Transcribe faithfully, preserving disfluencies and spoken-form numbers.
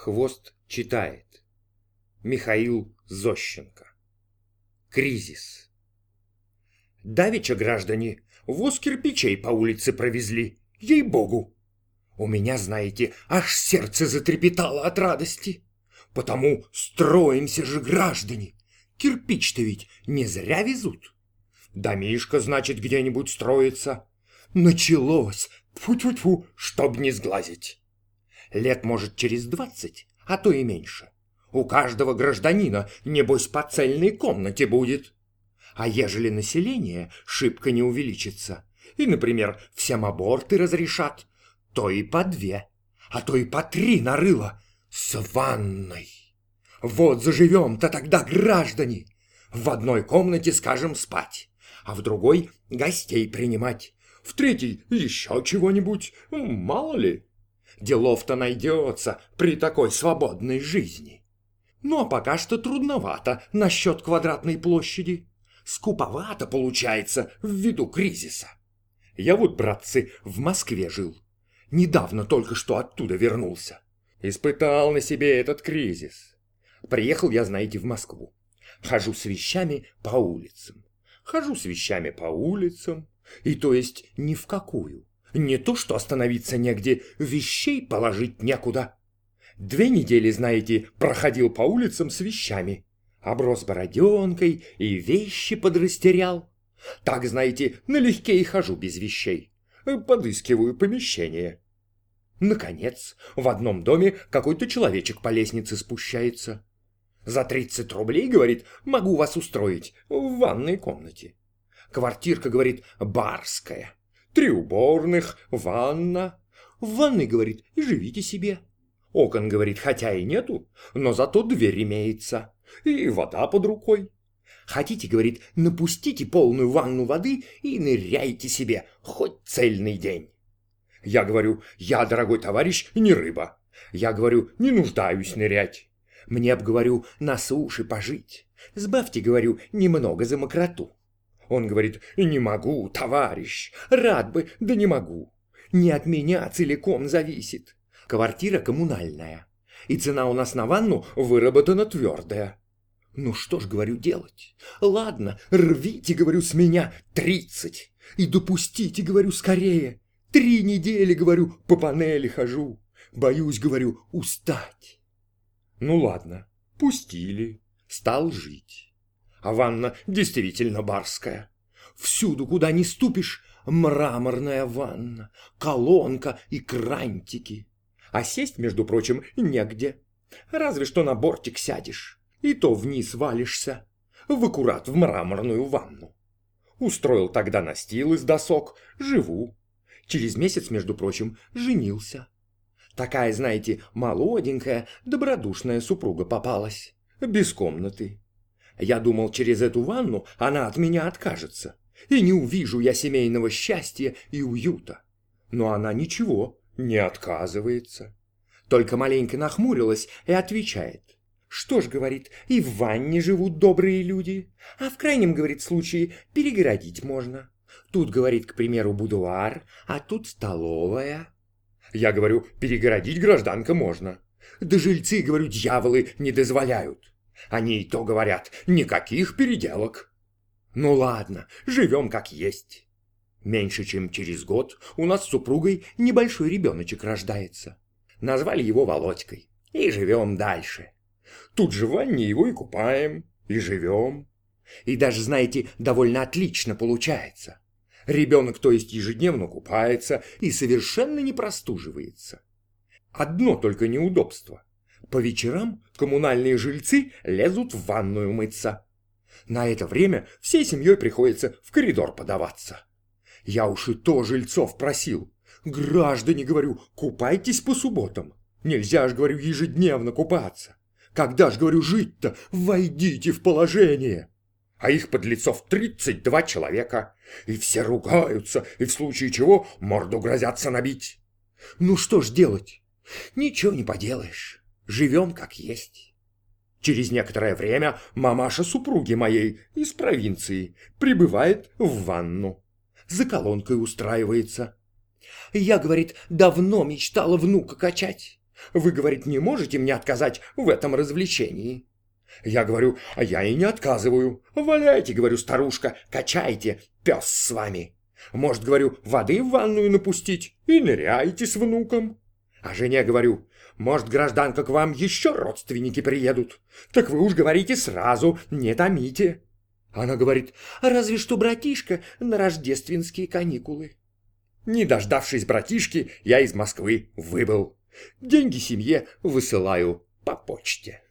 Хвост читает. Михаил Зощенко. Кризис. Давеча, граждане, воз кирпичей по улице провезли, ей-богу. У меня, знаете, аж сердце затрепетало от радости. Потому строимся же, граждане. Кирпич-то ведь не зря везут. Домишко, значит, где-нибудь строится. Началось, тьфу-тьфу-тьфу, чтоб не сглазить. Лет, может, через двадцать, а то и меньше. У каждого гражданина, небось, по цельной комнате будет. А ежели население шибко не увеличится, и, например, всем аборты разрешат, то и по две, а то и по три нарыло с ванной. Вот заживем-то тогда, граждане. В одной комнате, скажем, спать, а в другой гостей принимать, в третьей еще чего-нибудь, мало ли. Делов-то найдется при такой свободной жизни. Ну, а пока что трудновато насчет квадратной площади. Скуповато получается ввиду кризиса. Я вот, братцы, в Москве жил. Недавно только что оттуда вернулся. Испытал на себе этот кризис. Приехал я, знаете, в Москву. Хожу с вещами по улицам. Хожу с вещами по улицам. И то есть ни в какую. Не то, что остановиться негде, вещей положить некуда. Две недели, знаете, проходил по улицам с вещами. Оброс бороденкой и вещи подрастерял. Так, знаете, налегке и хожу без вещей. Подыскиваю помещение. Наконец, в одном доме какой-то человечек по лестнице спущается. За тридцать рублей, говорит, могу вас устроить в ванной комнате. Квартирка, говорит, барская. Три уборных, ванна. В ванной, говорит, и живите себе. Окон, говорит, хотя и нету, но зато дверь имеется. И вода под рукой. Хотите, говорит, напустите полную ванну воды и ныряйте себе хоть цельный день. Я говорю, я, дорогой товарищ, не рыба. Я говорю, не нуждаюсь нырять. Мне б, говорю, на суше пожить. Сбавьте, говорю, немного за мокроту. Он говорит, не могу, товарищ, рад бы, да не могу. Не от меня целиком зависит. Квартира коммунальная, и цена у нас на ванну выработана твердая. Ну что ж, говорю, делать? Ладно, рвите, говорю, с меня тридцать. И допустите, говорю, скорее. Три недели, говорю, по панели хожу. Боюсь, говорю, устать. Ну ладно, пустили, стал жить. А ванна действительно барская. Всюду, куда ни ступишь, мраморная ванна, колонка и крантики. А сесть, между прочим, негде. Разве что на бортик сядешь, и то вниз валишься, в аккурат в мраморную ванну. Устроил тогда настил из досок, живу. Через месяц, между прочим, женился. Такая, знаете, молоденькая, добродушная супруга попалась, без комнаты. Я думал, через эту ванну она от меня откажется, и не увижу я семейного счастья и уюта. Но она ничего, не отказывается. Только маленько нахмурилась и отвечает. Что ж, говорит, и в ванне живут добрые люди, а в крайнем, говорит, случае перегородить можно. Тут, говорит, к примеру, будуар, а тут столовая. Я говорю, перегородить, гражданка, можно. Да жильцы, говорю, дьяволы не дозволяют. Они и то говорят, никаких переделок. Ну ладно, живем как есть. Меньше чем через год у нас с супругой небольшой ребеночек рождается. Назвали его Володькой. И живем дальше. Тут же в ванне его и купаем, и живем. И даже, знаете, довольно отлично получается. Ребенок, то есть, ежедневно купается и совершенно не простуживается. Одно только неудобство. По вечерам коммунальные жильцы лезут в ванную мыться. На это время всей семьей приходится в коридор подаваться. Я уж и то жильцов просил. Граждане, говорю, купайтесь по субботам. Нельзя ж, говорю, ежедневно купаться. Когда ж, говорю, жить-то? Войдите в положение. А их подлецов тридцать два человека. И все ругаются, и в случае чего морду грозятся набить. Ну что ж делать? Ничего не поделаешь. Живем как есть. Через некоторое время мамаша супруги моей из провинции прибывает в ванну. За колонкой устраивается. Я, говорит, давно мечтала внука качать. Вы, говорит, не можете мне отказать в этом развлечении. Я говорю, а я и не отказываю. Валяйте, говорю, старушка, качайте, пес с вами. Может, говорю, воды в ванную напустить и ныряйте с внуком. А жене говорю, может, гражданка, к вам еще родственники приедут? Так вы уж говорите сразу, не томите. Она говорит, а разве что братишка на рождественские каникулы. Не дождавшись братишки, я из Москвы выбыл. Деньги семье высылаю по почте.